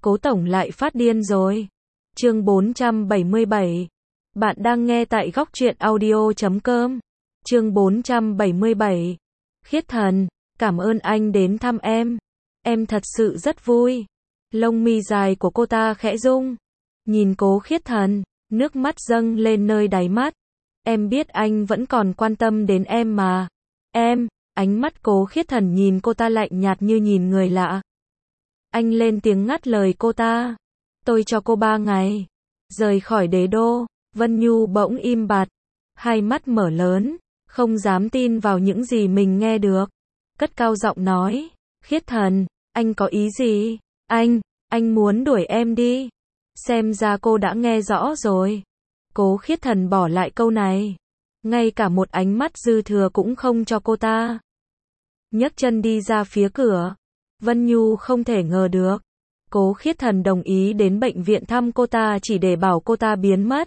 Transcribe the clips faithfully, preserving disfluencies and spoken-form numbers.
Cố tổng lại phát điên rồi. Chương bốn trăm bảy mươi bảy. Bạn đang nghe tại góc truyện audio chấm com. Chương bốn trăm bảy mươi bảy. Khiết Thần, cảm ơn anh đến thăm em. Em thật sự rất vui. Lông mi dài của cô ta khẽ rung. Nhìn Cố Khiết Thần, nước mắt dâng lên nơi đáy mắt. Em biết anh vẫn còn quan tâm đến em mà. Em, ánh mắt Cố Khiết Thần nhìn cô ta lạnh nhạt như nhìn người lạ. Anh lên tiếng ngắt lời cô ta. Tôi cho cô ba ngày. Rời khỏi đế đô. Vân Nhu bỗng im bặt. Hai mắt mở lớn. Không dám tin vào những gì mình nghe được. Cất cao giọng nói. Khiết Thần, anh có ý gì? Anh, anh muốn đuổi em đi. Xem ra cô đã nghe rõ rồi. Cố Khiết Thần bỏ lại câu này. Ngay cả một ánh mắt dư thừa cũng không cho cô ta. Nhấc chân đi ra phía cửa. Vân Nhu không thể ngờ được. Cố Khiết Thần đồng ý đến bệnh viện thăm cô ta chỉ để bảo cô ta biến mất.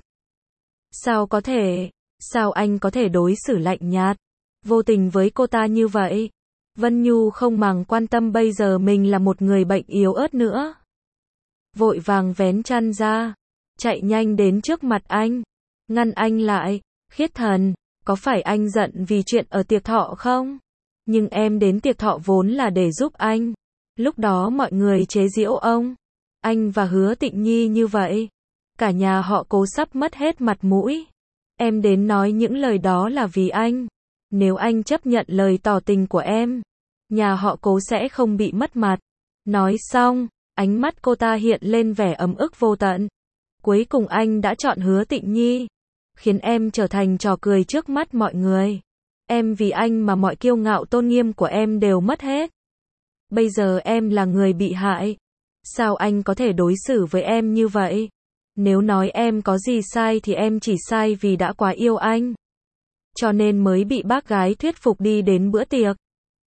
Sao có thể? Sao anh có thể đối xử lạnh nhạt, vô tình với cô ta như vậy? Vân Nhu không màng quan tâm bây giờ mình là một người bệnh yếu ớt nữa. Vội vàng vén chăn ra, chạy nhanh đến trước mặt anh, ngăn anh lại. Khiết Thần, có phải anh giận vì chuyện ở tiệc thọ không? Nhưng em đến tiệc thọ vốn là để giúp anh. Lúc đó mọi người chế giễu ông, anh và Hứa Tịnh Nhi như vậy. Cả nhà họ Cố sắp mất hết mặt mũi. Em đến nói những lời đó là vì anh. Nếu anh chấp nhận lời tỏ tình của em, nhà họ Cố sẽ không bị mất mặt. Nói xong, ánh mắt cô ta hiện lên vẻ ấm ức vô tận. Cuối cùng anh đã chọn Hứa Tịnh Nhi, khiến em trở thành trò cười trước mắt mọi người. Em vì anh mà mọi kiêu ngạo tôn nghiêm của em đều mất hết. Bây giờ em là người bị hại. Sao anh có thể đối xử với em như vậy? Nếu nói em có gì sai thì em chỉ sai vì đã quá yêu anh. Cho nên mới bị bác gái thuyết phục đi đến bữa tiệc.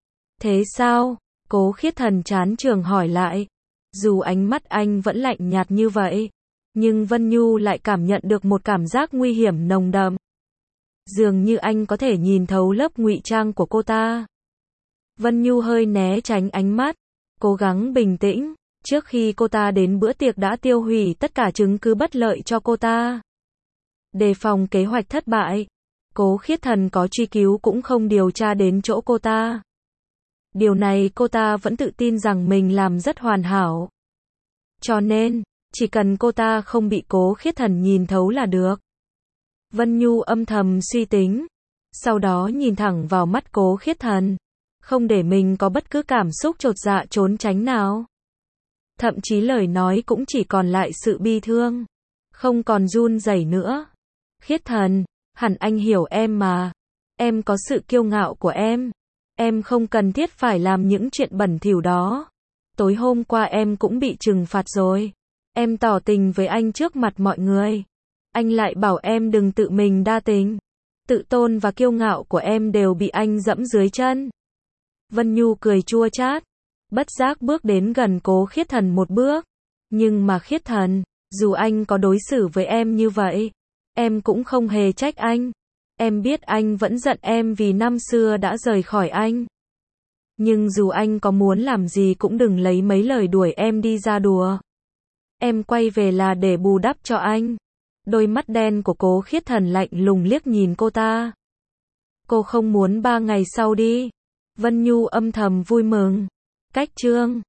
Thế sao? Cố Khiết Thần chán trường hỏi lại. Dù ánh mắt anh vẫn lạnh nhạt như vậy, nhưng Vân Nhu lại cảm nhận được một cảm giác nguy hiểm nồng đậm. Dường như anh có thể nhìn thấu lớp ngụy trang của cô ta. Vân Nhu hơi né tránh ánh mắt, cố gắng bình tĩnh. Trước khi cô ta đến bữa tiệc đã tiêu hủy tất cả chứng cứ bất lợi cho cô ta. Đề phòng kế hoạch thất bại, Cố Khiết Thần có truy cứu cũng không điều tra đến chỗ cô ta. Điều này cô ta vẫn tự tin rằng mình làm rất hoàn hảo. Cho nên, chỉ cần cô ta không bị Cố Khiết Thần nhìn thấu là được. Vân Nhu âm thầm suy tính, sau đó nhìn thẳng vào mắt Cố Khiết Thần, không để mình có bất cứ cảm xúc chột dạ trốn tránh nào. Thậm chí lời nói cũng chỉ còn lại sự bi thương, không còn run rẩy nữa. Khiết Thần, hẳn anh hiểu em mà. Em có sự kiêu ngạo của em. Em không cần thiết phải làm những chuyện bẩn thỉu đó. Tối hôm qua em cũng bị trừng phạt rồi. Em tỏ tình với anh trước mặt mọi người. Anh lại bảo em đừng tự mình đa tình. Tự tôn và kiêu ngạo của em đều bị anh dẫm dưới chân. Vân Nhu cười chua chát, bất giác bước đến gần Cố Khiết Thần một bước. Nhưng mà Khiết Thần, dù anh có đối xử với em như vậy, em cũng không hề trách anh. Em biết anh vẫn giận em vì năm xưa đã rời khỏi anh. Nhưng dù anh có muốn làm gì cũng đừng lấy mấy lời đuổi em đi ra đùa. Em quay về là để bù đắp cho anh. Đôi mắt đen của Cố Khiết Thần lạnh lùng liếc nhìn cô ta. Cô không muốn ba ngày sau đi. Vân Nhu âm thầm vui mừng. Cách chương